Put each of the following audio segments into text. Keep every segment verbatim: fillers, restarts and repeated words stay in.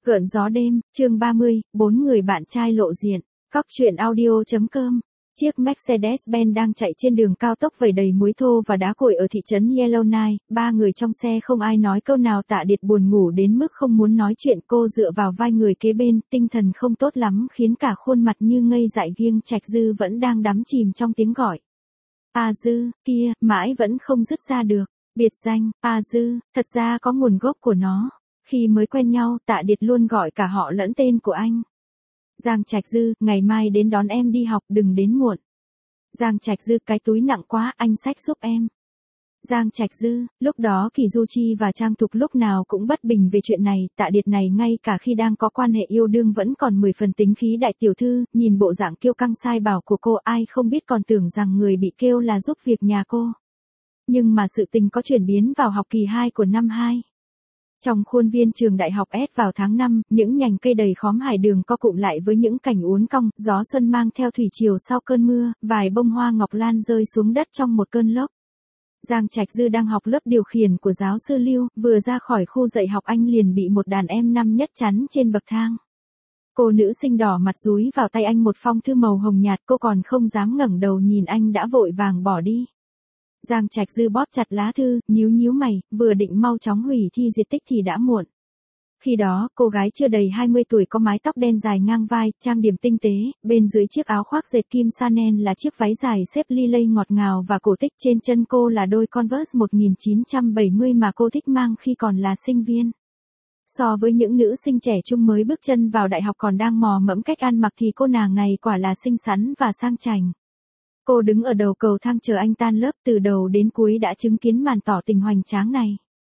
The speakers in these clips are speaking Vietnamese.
Gợn gió đêm, chương ba mươi, bốn người bạn trai lộ diện. Cóc truyện audio chấm com. Chiếc Mercedes-Benz đang chạy trên đường cao tốc vẩy đầy muối thô và đá cuội ở thị trấn Yellowknife. Ba người trong xe không ai nói câu nào. Tạ Điệt buồn ngủ đến mức không muốn nói chuyện. Cô dựa vào vai người kế bên, tinh thần không tốt lắm khiến cả khuôn mặt như ngây dại. Giang Trạch Dư vẫn đang đắm chìm trong tiếng gọi. A Dư, kia, mãi vẫn không dứt ra được. Biệt danh, A Dư, thật ra có nguồn gốc của nó. Khi mới quen nhau, Tạ Điệt luôn gọi cả họ lẫn tên của anh. Giang Trạch Dư, ngày mai đến đón em đi học, đừng đến muộn. Giang Trạch Dư, cái túi nặng quá, anh xách giúp em. Giang Trạch Dư, lúc đó Kỳ Du Chi và Trang Thục lúc nào cũng bất bình về chuyện này. Tạ Điệt này ngay cả khi đang có quan hệ yêu đương vẫn còn mười phần tính khí đại tiểu thư. Nhìn bộ dạng kiêu căng sai bảo của cô, ai không biết còn tưởng rằng người bị kêu là giúp việc nhà cô. Nhưng mà sự tình có chuyển biến vào học kỳ hai của năm hai. Trong khuôn viên trường đại học S vào tháng năm, những nhành cây đầy khóm hải đường co cụm lại với những cảnh uốn cong, gió xuân mang theo thủy triều sau cơn mưa, vài bông hoa ngọc lan rơi xuống đất trong một cơn lốc. Giang Trạch Dư đang học lớp điều khiển của giáo sư Lưu, vừa ra khỏi khu dạy học anh liền bị một đàn em năm nhất chắn trên bậc thang. Cô nữ sinh đỏ mặt dúi vào tay anh một phong thư màu hồng nhạt, cô còn không dám ngẩng đầu nhìn anh đã vội vàng bỏ đi. Giang Trạch Dư bóp chặt lá thư, nhíu nhíu mày, vừa định mau chóng hủy thi diệt tích thì đã muộn. Khi đó, cô gái chưa đầy hai mươi tuổi có mái tóc đen dài ngang vai, trang điểm tinh tế, bên dưới chiếc áo khoác dệt kim Chanel là chiếc váy dài xếp li lây ngọt ngào và cổ tích, trên chân cô là đôi Converse một nghìn chín trăm bảy mươi mà cô thích mang khi còn là sinh viên. So với những nữ sinh trẻ trung mới bước chân vào đại học còn đang mò mẫm cách ăn mặc thì cô nàng này quả là xinh xắn và sang chảnh. Cô đứng ở đầu cầu thang chờ anh tan lớp, từ đầu đến cuối đã chứng kiến màn tỏ tình hoành tráng này.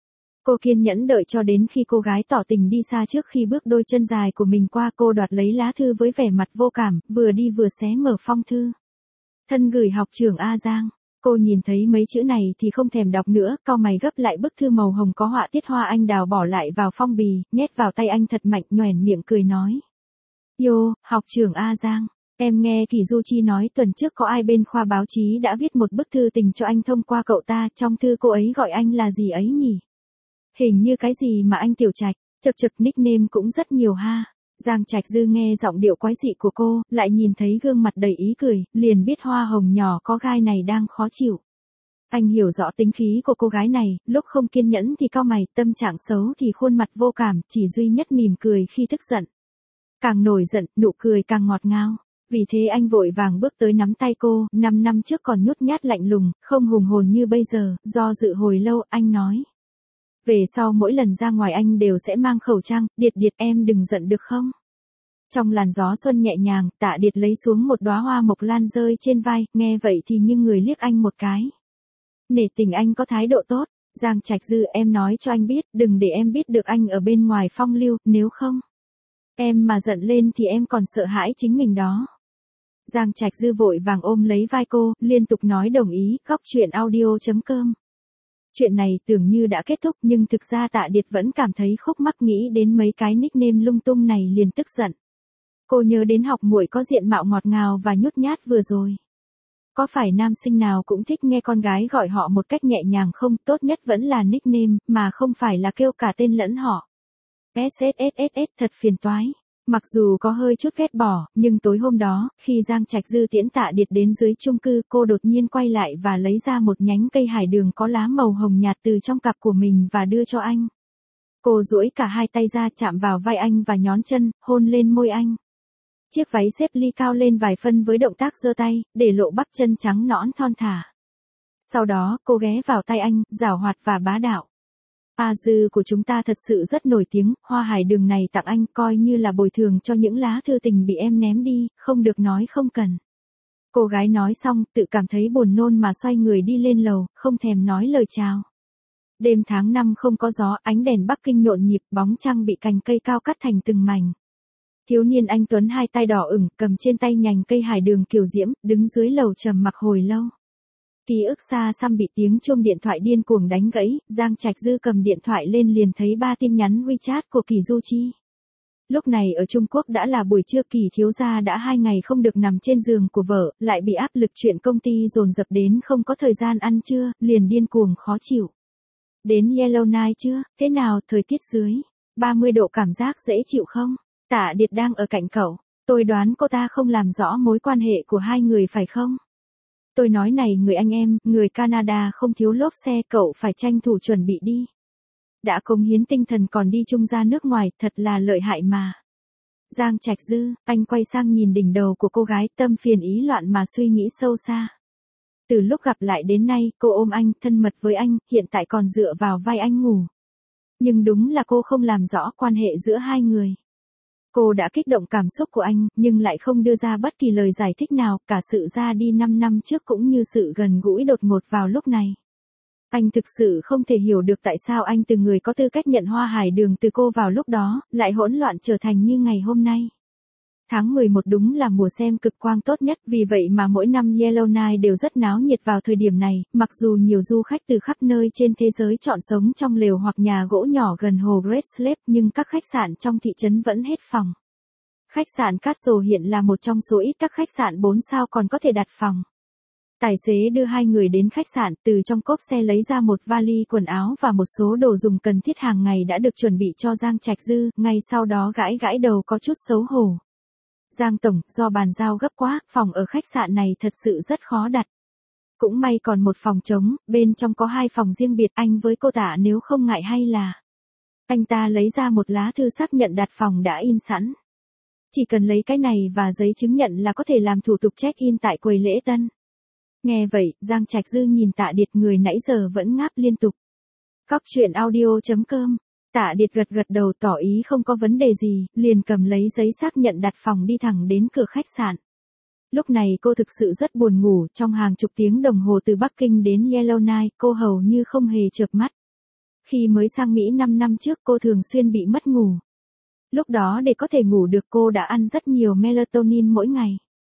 Cô kiên nhẫn đợi cho đến khi cô gái tỏ tình đi xa trước khi bước đôi chân dài của mình qua. Cô đoạt lấy lá thư với vẻ mặt vô cảm, vừa đi vừa xé mở phong thư. Thân gửi học trưởng A Giang. Cô nhìn thấy mấy chữ này thì không thèm đọc nữa, cau mày gấp lại bức thư màu hồng có họa tiết hoa anh đào bỏ lại vào phong bì, nhét vào tay anh thật mạnh, nhoẻn miệng cười nói. Yo, học trưởng A Giang. Em nghe Kỳ Du Chi nói tuần trước có ai bên khoa báo chí đã viết một bức thư tình cho anh thông qua cậu ta, trong thư cô ấy gọi anh là gì ấy nhỉ? Hình như cái gì mà anh Tiểu Trạch, chật chật nickname cũng rất nhiều ha. Giang Trạch Dư nghe giọng điệu quái dị của cô, lại nhìn thấy gương mặt đầy ý cười, liền biết hoa hồng nhỏ có gai này đang khó chịu. Anh hiểu rõ tính khí của cô gái này, lúc không kiên nhẫn thì cau mày, tâm trạng xấu thì khuôn mặt vô cảm, chỉ duy nhất mỉm cười khi tức giận. Càng nổi giận, nụ cười càng ngọt ngào. Vì thế anh vội vàng bước tới nắm tay cô, năm năm trước còn nhút nhát lạnh lùng, không hùng hồn như bây giờ, do dự hồi lâu, anh nói. Về sau mỗi lần ra ngoài anh đều sẽ mang khẩu trang, Điệt Điệt em đừng giận được không? Trong làn gió xuân nhẹ nhàng, Tạ Điệt lấy xuống một đóa hoa mộc lan rơi trên vai, nghe vậy thì nghiêng người liếc anh một cái. Nể tình anh có thái độ tốt, Giang Trạch Dư em nói cho anh biết, đừng để em biết được anh ở bên ngoài phong lưu, nếu không. Em mà giận lên thì em còn sợ hãi chính mình đó. Giang Trạch Dư vội vàng ôm lấy vai cô, liên tục nói đồng ý, Cóc truyện audio chấm com. Chuyện này tưởng như đã kết thúc nhưng thực ra Tạ Điệt vẫn cảm thấy khúc mắc, nghĩ đến mấy cái nickname lung tung này liền tức giận. Cô nhớ đến học muội có diện mạo ngọt ngào và nhút nhát vừa rồi. Có phải nam sinh nào cũng thích nghe con gái gọi họ một cách nhẹ nhàng không? Tốt nhất vẫn là nickname, mà không phải là kêu cả tên lẫn họ. ét ét ét ét ét thật phiền toái. Mặc dù có hơi chút ghét bỏ, nhưng tối hôm đó, khi Giang Trạch Dư tiễn Tạ Điệt đến dưới chung cư, cô đột nhiên quay lại và lấy ra một nhánh cây hải đường có lá màu hồng nhạt từ trong cặp của mình và đưa cho anh. Cô duỗi cả hai tay ra chạm vào vai anh và nhón chân, hôn lên môi anh. Chiếc váy xếp ly cao lên vài phân với động tác giơ tay, để lộ bắp chân trắng nõn thon thả. Sau đó, cô ghé vào tay anh, giảo hoạt và bá đạo. A Dư của chúng ta thật sự rất nổi tiếng, hoa hải đường này tặng anh coi như là bồi thường cho những lá thư tình bị em ném đi, không được nói không cần. Cô gái nói xong, tự cảm thấy buồn nôn mà xoay người đi lên lầu, không thèm nói lời chào. Đêm tháng năm không có gió, ánh đèn Bắc Kinh nhộn nhịp, bóng trăng bị cành cây cao cắt thành từng mảnh. Thiếu niên anh tuấn hai tay đỏ ửng, cầm trên tay nhành cây hải đường kiều diễm, đứng dưới lầu trầm mặc hồi lâu. Ký ức xa xăm bị tiếng chuông điện thoại điên cuồng đánh gãy, Giang Trạch Dư cầm điện thoại lên liền thấy ba tin nhắn WeChat của Kỳ Du Chi. Lúc này ở Trung Quốc đã là buổi trưa, Kỳ thiếu gia đã hai ngày không được nằm trên giường của vợ, lại bị áp lực chuyện công ty dồn dập đến không có thời gian ăn trưa, liền điên cuồng khó chịu. Đến Yellowknife chưa, thế nào, thời tiết dưới? ba mươi độ cảm giác dễ chịu không? Tạ Điệt đang ở cạnh cậu. Tôi đoán cô ta không làm rõ mối quan hệ của hai người phải không? Tôi nói này người anh em, người Canada không thiếu lốp xe, cậu phải tranh thủ chuẩn bị đi. Đã cống hiến tinh thần còn đi chung ra nước ngoài, thật là lợi hại mà. Giang Trạch Dư, anh quay sang nhìn đỉnh đầu của cô gái, tâm phiền ý loạn mà suy nghĩ sâu xa. Từ lúc gặp lại đến nay, cô ôm anh, thân mật với anh, hiện tại còn dựa vào vai anh ngủ. Nhưng đúng là cô không làm rõ quan hệ giữa hai người. Cô đã kích động cảm xúc của anh, nhưng lại không đưa ra bất kỳ lời giải thích nào, cả sự ra đi năm năm trước cũng như sự gần gũi đột ngột vào lúc này. Anh thực sự không thể hiểu được tại sao anh từ người có tư cách nhận hoa hải đường từ cô vào lúc đó, lại hỗn loạn trở thành như ngày hôm nay. Tháng mười một đúng là mùa xem cực quang tốt nhất, vì vậy mà mỗi năm Yellowknife đều rất náo nhiệt vào thời điểm này, mặc dù nhiều du khách từ khắp nơi trên thế giới chọn sống trong lều hoặc nhà gỗ nhỏ gần hồ Great Slave, nhưng các khách sạn trong thị trấn vẫn hết phòng. Khách sạn Castle hiện là một trong số ít các khách sạn bốn sao còn có thể đặt phòng. Tài xế đưa hai người đến khách sạn, từ trong cốp xe lấy ra một vali quần áo và một số đồ dùng cần thiết hàng ngày đã được chuẩn bị cho Giang Trạch Dư, ngay sau đó gãi gãi đầu có chút xấu hổ. Giang Tổng, do bàn giao gấp quá, phòng ở khách sạn này thật sự rất khó đặt. Cũng may còn một phòng trống, bên trong có hai phòng riêng biệt, anh với cô Tạ nếu không ngại hay là. Anh ta lấy ra một lá thư xác nhận đặt phòng đã in sẵn. Chỉ cần lấy cái này và giấy chứng nhận là có thể làm thủ tục check-in tại quầy lễ tân. Nghe vậy, Giang Trạch Dư nhìn Tạ Điệt, người nãy giờ vẫn ngáp liên tục. Cóc truyện audio chấm com. Tạ Điệt gật gật đầu tỏ ý không có vấn đề gì, liền cầm lấy giấy xác nhận đặt phòng đi thẳng đến cửa khách sạn. Lúc này cô thực sự rất buồn ngủ, trong hàng chục tiếng đồng hồ từ Bắc Kinh đến Yellowknife, cô hầu như không hề chợp mắt. Khi mới sang Mỹ năm năm trước cô thường xuyên bị mất ngủ. Lúc đó để có thể ngủ được cô đã ăn rất nhiều melatonin mỗi ngày.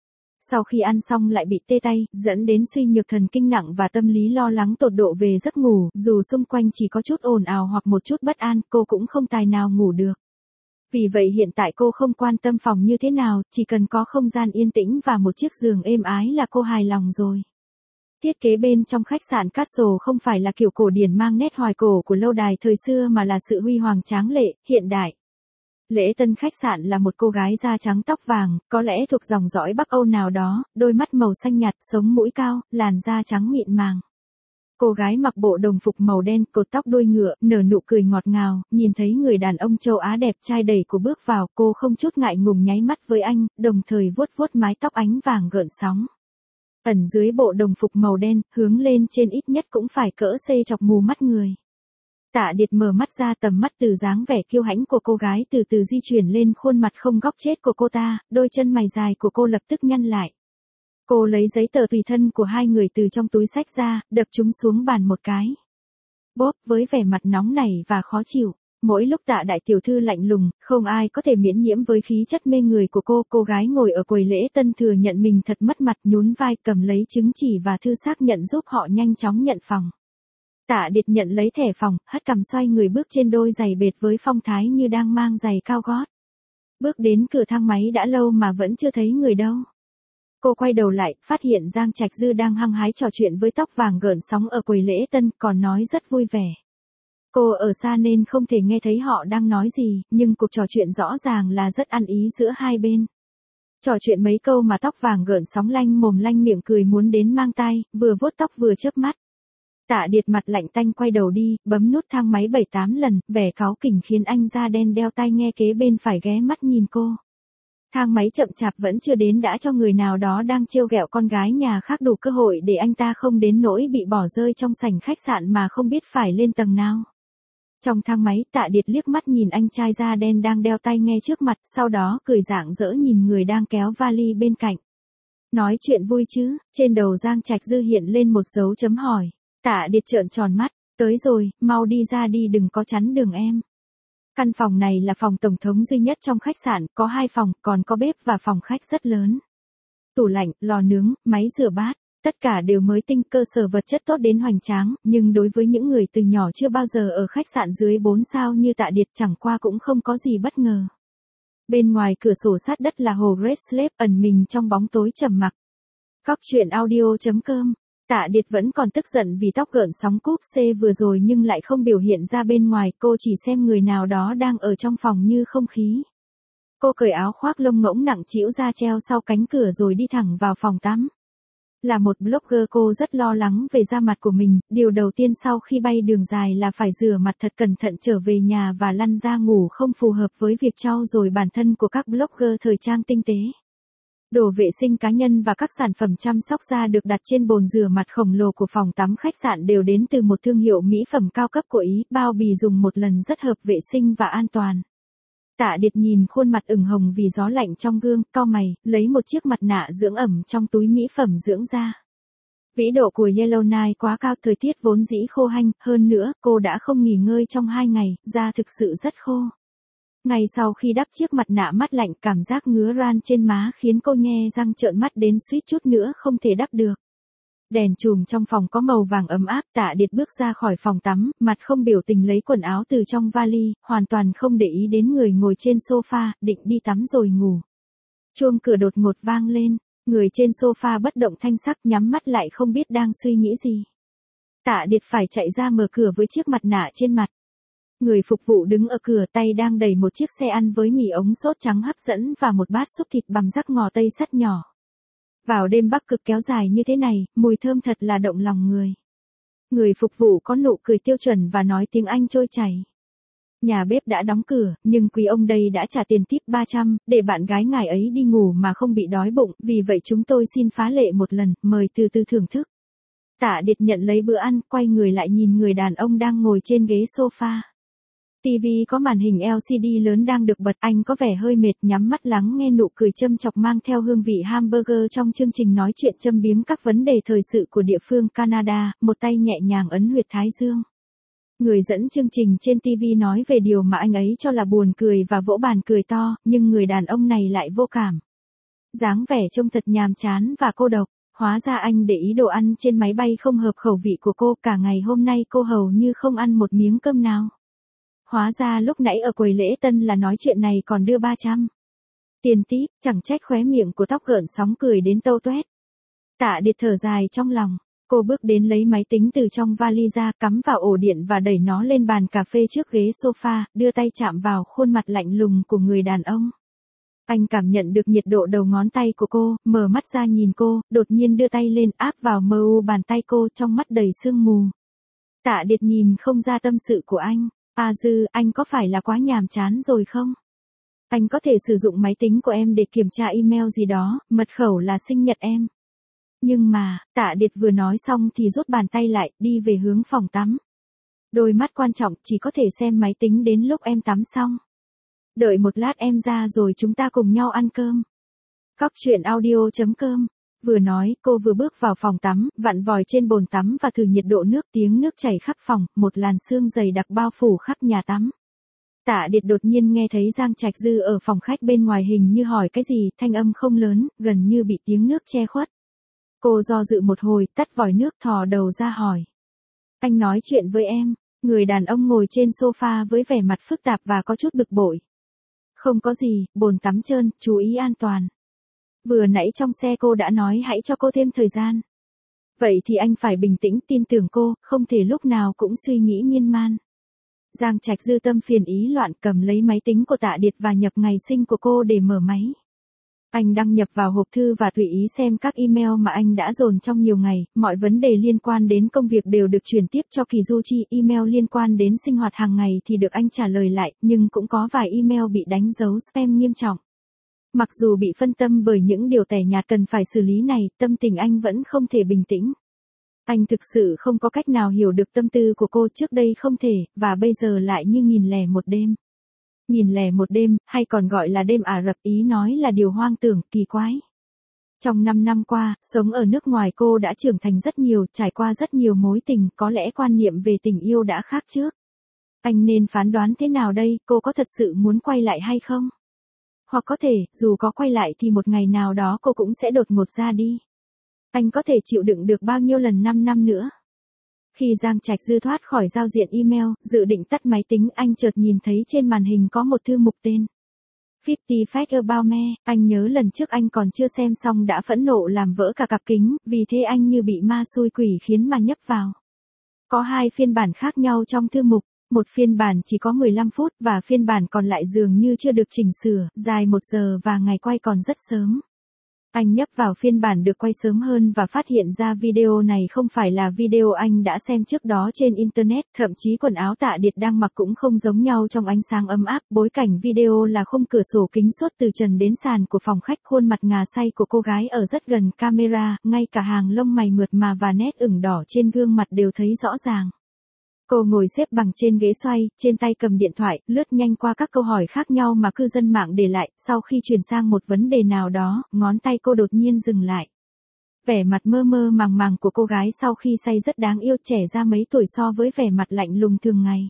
Sau khi ăn xong lại bị tê tay, dẫn đến suy nhược thần kinh nặng và tâm lý lo lắng tột độ về giấc ngủ, dù xung quanh chỉ có chút ồn ào hoặc một chút bất an, cô cũng không tài nào ngủ được. Vì vậy hiện tại cô không quan tâm phòng như thế nào, chỉ cần có không gian yên tĩnh và một chiếc giường êm ái là cô hài lòng rồi. Thiết kế bên trong khách sạn Castle không phải là kiểu cổ điển mang nét hoài cổ của lâu đài thời xưa mà là sự huy hoàng tráng lệ, hiện đại. Lễ tân khách sạn là một cô gái da trắng tóc vàng, có lẽ thuộc dòng dõi Bắc Âu nào đó, đôi mắt màu xanh nhạt, sống mũi cao, làn da trắng mịn màng. Cô gái mặc bộ đồng phục màu đen, cột tóc đuôi ngựa, nở nụ cười ngọt ngào, nhìn thấy người đàn ông châu Á đẹp trai đẩy cô bước vào, cô không chút ngại ngùng nháy mắt với anh, đồng thời vuốt vuốt mái tóc ánh vàng gợn sóng. Ẩn dưới bộ đồng phục màu đen, hướng lên trên ít nhất cũng phải cỡ xê chọc mù mắt người. Tạ Điệt mở mắt ra, tầm mắt từ dáng vẻ kiêu hãnh của cô gái từ từ di chuyển lên khuôn mặt không góc chết của cô ta, đôi chân mày dài của cô lập tức nhăn lại. Cô lấy giấy tờ tùy thân của hai người từ trong túi xách ra, đập chúng xuống bàn một cái. Bốp, với vẻ mặt nóng nảy và khó chịu. Mỗi lúc Tạ đại tiểu thư lạnh lùng, không ai có thể miễn nhiễm với khí chất mê người của cô. Cô gái ngồi ở quầy lễ tân thừa nhận mình thật mất mặt, nhún vai, cầm lấy chứng chỉ và thư xác nhận giúp họ nhanh chóng nhận phòng. Tạ Điệt nhận lấy thẻ phòng, hất cằm xoay người bước trên đôi giày bệt với phong thái như đang mang giày cao gót. Bước đến cửa thang máy đã lâu mà vẫn chưa thấy người đâu. Cô quay đầu lại, phát hiện Giang Trạch Dư đang hăng hái trò chuyện với tóc vàng gợn sóng ở quầy lễ tân, còn nói rất vui vẻ. Cô ở xa nên không thể nghe thấy họ đang nói gì, nhưng cuộc trò chuyện rõ ràng là rất ăn ý giữa hai bên. Trò chuyện mấy câu mà tóc vàng gợn sóng lanh mồm lanh miệng cười muốn đến mang tai, vừa vuốt tóc vừa chớp mắt. Tạ Điệt mặt lạnh tanh quay đầu đi, bấm nút thang máy bảy tám lần, vẻ cáu kỉnh khiến anh da đen đeo tai nghe kế bên phải ghé mắt nhìn cô. Thang máy chậm chạp vẫn chưa đến đã cho người nào đó đang trêu ghẹo con gái nhà khác đủ cơ hội để anh ta không đến nỗi bị bỏ rơi trong sảnh khách sạn mà không biết phải lên tầng nào. Trong thang máy, Tạ Điệt liếc mắt nhìn anh trai da đen đang đeo tai nghe trước mặt, sau đó cười rạng rỡ nhìn người đang kéo vali bên cạnh. Nói chuyện vui chứ? Trên đầu Giang Trạch Dư hiện lên một dấu chấm hỏi. Tạ Điệt trợn tròn mắt, tới rồi, mau đi ra đi, đừng có chắn đường em. Căn phòng này là phòng tổng thống duy nhất trong khách sạn, có hai phòng, còn có bếp và phòng khách rất lớn. Tủ lạnh, lò nướng, máy rửa bát, tất cả đều mới tinh, cơ sở vật chất tốt đến hoành tráng, nhưng đối với những người từ nhỏ chưa bao giờ ở khách sạn dưới bốn sao như Tạ Điệt chẳng qua cũng không có gì bất ngờ. Bên ngoài cửa sổ sát đất là hồ Great Slave ẩn mình trong bóng tối trầm mặc. Cóc truyện audio chấm com Tạ Điệt vẫn còn tức giận vì tóc gợn sóng cúp C vừa rồi nhưng lại không biểu hiện ra bên ngoài, cô chỉ xem người nào đó đang ở trong phòng như không khí. Cô cởi áo khoác lông ngỗng nặng trĩu ra treo sau cánh cửa rồi đi thẳng vào phòng tắm. Là một blogger, cô rất lo lắng về da mặt của mình, điều đầu tiên sau khi bay đường dài là phải rửa mặt thật cẩn thận trở về nhà và lăn ra ngủ, không phù hợp với việc trau dồi bản thân của các blogger thời trang tinh tế. Đồ vệ sinh cá nhân và các sản phẩm chăm sóc da được đặt trên bồn rửa mặt khổng lồ của phòng tắm khách sạn đều đến từ một thương hiệu mỹ phẩm cao cấp của Ý, bao bì dùng một lần rất hợp vệ sinh và an toàn. Tạ Điệt nhìn khuôn mặt ửng hồng vì gió lạnh trong gương, cau mày, lấy một chiếc mặt nạ dưỡng ẩm trong túi mỹ phẩm dưỡng da. Vĩ độ của Yellowknife quá cao, thời tiết vốn dĩ khô hanh, hơn nữa, cô đã không nghỉ ngơi trong hai ngày, da thực sự rất khô. Ngay sau khi đắp chiếc mặt nạ mát lạnh, cảm giác ngứa ran trên má khiến cô nhe răng trợn mắt đến suýt chút nữa không thể đắp được. Đèn chùm trong phòng có màu vàng ấm áp, Tạ Điệt bước ra khỏi phòng tắm, mặt không biểu tình lấy quần áo từ trong vali, hoàn toàn không để ý đến người ngồi trên sofa, định đi tắm rồi ngủ. Chuông cửa đột ngột vang lên, người trên sofa bất động thanh sắc, nhắm mắt lại không biết đang suy nghĩ gì. Tạ Điệt phải chạy ra mở cửa với chiếc mặt nạ trên mặt. Người phục vụ đứng ở cửa, tay đang đẩy một chiếc xe ăn với mì ống sốt trắng hấp dẫn và một bát súp thịt bằm rắc ngò tây sắt nhỏ. Vào đêm Bắc Cực kéo dài như thế này, mùi thơm thật là động lòng người. Người phục vụ có nụ cười tiêu chuẩn và nói tiếng Anh trôi chảy. Nhà bếp đã đóng cửa, nhưng quý ông đây đã trả tiền tip ba trăm, để bạn gái ngài ấy đi ngủ mà không bị đói bụng, vì vậy chúng tôi xin phá lệ một lần, mời từ từ thưởng thức. Tạ Điệt nhận lấy bữa ăn, quay người lại nhìn người đàn ông đang ngồi trên ghế sofa. ti vi có màn hình lờ xê đê lớn đang được bật, anh có vẻ hơi mệt, nhắm mắt lắng nghe nụ cười châm chọc mang theo hương vị hamburger trong chương trình nói chuyện châm biếm các vấn đề thời sự của địa phương Canada, một tay nhẹ nhàng ấn huyệt thái dương. Người dẫn chương trình trên ti vi nói về điều mà anh ấy cho là buồn cười và vỗ bàn cười to, nhưng người đàn ông này lại vô cảm. Dáng vẻ trông thật nhàm chán và cô độc, hóa ra anh để ý đồ ăn trên máy bay không hợp khẩu vị của cô, cả ngày hôm nay cô hầu như không ăn một miếng cơm nào. Hóa ra lúc nãy ở quầy lễ tân là nói chuyện này còn đưa ba trăm. Tiền tip, chẳng trách khóe miệng của tóc gợn sóng cười đến tâu toét. Tạ Điệt thở dài trong lòng, cô bước đến lấy máy tính từ trong vali ra, cắm vào ổ điện và đẩy nó lên bàn cà phê trước ghế sofa, đưa tay chạm vào khuôn mặt lạnh lùng của người đàn ông. Anh cảm nhận được nhiệt độ đầu ngón tay của cô, mở mắt ra nhìn cô, đột nhiên đưa tay lên áp vào mờ u bàn tay cô, trong mắt đầy sương mù. Tạ Điệt nhìn không ra tâm sự của anh. À dư, anh có phải là quá nhàm chán rồi không? Anh có thể sử dụng máy tính của em để kiểm tra email gì đó, mật khẩu là sinh nhật em. Nhưng mà, Tạ Điệt vừa nói xong thì rút bàn tay lại, đi về hướng phòng tắm. Đôi mắt quan trọng, chỉ có thể xem máy tính đến lúc em tắm xong. Đợi một lát em ra rồi chúng ta cùng nhau ăn cơm. Cóc truyện audio chấm com. Vừa nói, cô vừa bước vào phòng tắm, vặn vòi trên bồn tắm và thử nhiệt độ nước, tiếng nước chảy khắp phòng, một làn sương dày đặc bao phủ khắp nhà tắm. Tạ Điệt đột nhiên nghe thấy Giang Trạch Dư ở phòng khách bên ngoài hình như hỏi cái gì, thanh âm không lớn, gần như bị tiếng nước che khuất. Cô do dự một hồi, tắt vòi nước, thò đầu ra hỏi. Anh nói chuyện với em. Người đàn ông ngồi trên sofa với vẻ mặt phức tạp và có chút bực bội. Không có gì, bồn tắm trơn, chú ý an toàn. Vừa nãy trong xe cô đã nói hãy cho cô thêm thời gian. Vậy thì anh phải bình tĩnh, tin tưởng cô, không thể lúc nào cũng suy nghĩ miên man. Giang Trạch Dư tâm phiền ý loạn, cầm lấy máy tính của Tạ Điệt và nhập ngày sinh của cô để mở máy. Anh đăng nhập vào hộp thư và tùy ý xem các email mà anh đã dồn trong nhiều ngày, mọi vấn đề liên quan đến công việc đều được chuyển tiếp cho Kizuchi, email liên quan đến sinh hoạt hàng ngày thì được anh trả lời lại, nhưng cũng có vài email bị đánh dấu spam nghiêm trọng. Mặc dù bị phân tâm bởi những điều tẻ nhạt cần phải xử lý này, tâm tình anh vẫn không thể bình tĩnh. Anh thực sự không có cách nào hiểu được tâm tư của cô, trước đây không thể, và bây giờ lại như nghìn lẻ một đêm. Nghìn lẻ một đêm, hay còn gọi là đêm Ả Rập, ý nói là điều hoang tưởng, kỳ quái. Trong năm năm qua, sống ở nước ngoài cô đã trưởng thành rất nhiều, trải qua rất nhiều mối tình, có lẽ quan niệm về tình yêu đã khác trước. Anh nên phán đoán thế nào đây, cô có thật sự muốn quay lại hay không? Hoặc có thể, dù có quay lại thì một ngày nào đó cô cũng sẽ đột ngột ra đi. Anh có thể chịu đựng được bao nhiêu lần năm năm nữa? Khi Giang Trạch Dư thoát khỏi giao diện email, dự định tắt máy tính, anh chợt nhìn thấy trên màn hình có một thư mục tên. fifty Facts About Me, anh nhớ lần trước anh còn chưa xem xong đã phẫn nộ làm vỡ cả cặp kính, vì thế anh như bị ma xui quỷ khiến mà nhấp vào. Có hai phiên bản khác nhau trong thư mục, một phiên bản chỉ có mười lăm phút và phiên bản còn lại dường như chưa được chỉnh sửa, dài một giờ và ngày quay còn rất sớm. Anh nhấp vào phiên bản được quay sớm hơn và phát hiện ra video này không phải là video anh đã xem trước đó trên Internet, thậm chí quần áo Tạ Điệt đang mặc cũng không giống nhau trong ánh sáng ấm áp. Bối cảnh video là khung cửa sổ kính suốt từ trần đến sàn của phòng khách, khuôn mặt ngà say của cô gái ở rất gần camera, ngay cả hàng lông mày mượt mà và nét ửng đỏ trên gương mặt đều thấy rõ ràng. Cô ngồi xếp bằng trên ghế xoay, trên tay cầm điện thoại, lướt nhanh qua các câu hỏi khác nhau mà cư dân mạng để lại, sau khi chuyển sang một vấn đề nào đó, ngón tay cô đột nhiên dừng lại. Vẻ mặt mơ mơ màng màng của cô gái sau khi say rất đáng yêu, trẻ ra mấy tuổi so với vẻ mặt lạnh lùng thường ngày.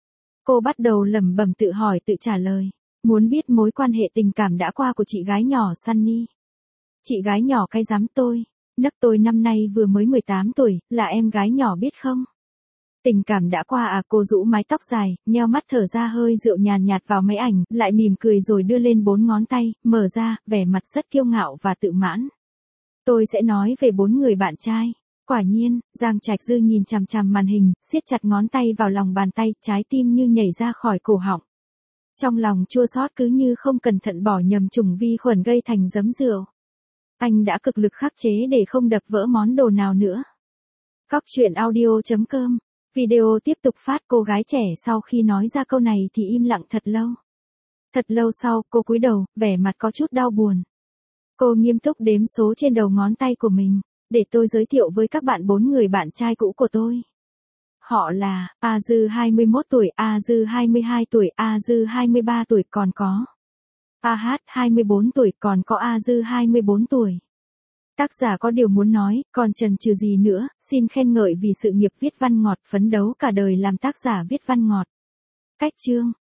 Cô bắt đầu lẩm bẩm tự hỏi tự trả lời, muốn biết mối quan hệ tình cảm đã qua của chị gái nhỏ Sunny. Chị gái nhỏ cái dám tôi, nấc tôi năm nay vừa mới mười tám tuổi, là em gái nhỏ biết không? Tình cảm đã qua à? Cô rũ mái tóc dài, nheo mắt thở ra hơi rượu nhàn nhạt vào máy ảnh, lại mỉm cười rồi đưa lên bốn ngón tay, mở ra, vẻ mặt rất kiêu ngạo và tự mãn. Tôi sẽ nói về bốn người bạn trai. Quả nhiên, Giang Trạch Dư nhìn chằm chằm màn hình, siết chặt ngón tay vào lòng bàn tay, trái tim như nhảy ra khỏi cổ họng. Trong lòng chua xót cứ như không cẩn thận bỏ nhầm chủng vi khuẩn gây thành giấm rượu. Anh đã cực lực khắc chế để không đập vỡ món đồ nào nữa. Cóc truyện audio chấm com. Video tiếp tục phát, cô gái trẻ sau khi nói ra câu này thì im lặng thật lâu. Thật lâu sau, cô cúi đầu, vẻ mặt có chút đau buồn. Cô nghiêm túc đếm số trên đầu ngón tay của mình, để tôi giới thiệu với các bạn bốn người bạn trai cũ của tôi. Họ là, A Dư hai mươi mốt tuổi, A Dư hai mươi hai tuổi, A Dư hai mươi ba tuổi, còn có A Hát hai mươi bốn tuổi, còn có A Dư hai mươi bốn tuổi. Tác giả có điều muốn nói, còn chần chừ gì nữa, xin khen ngợi vì sự nghiệp viết văn ngọt, phấn đấu cả đời làm tác giả viết văn ngọt. Cách chương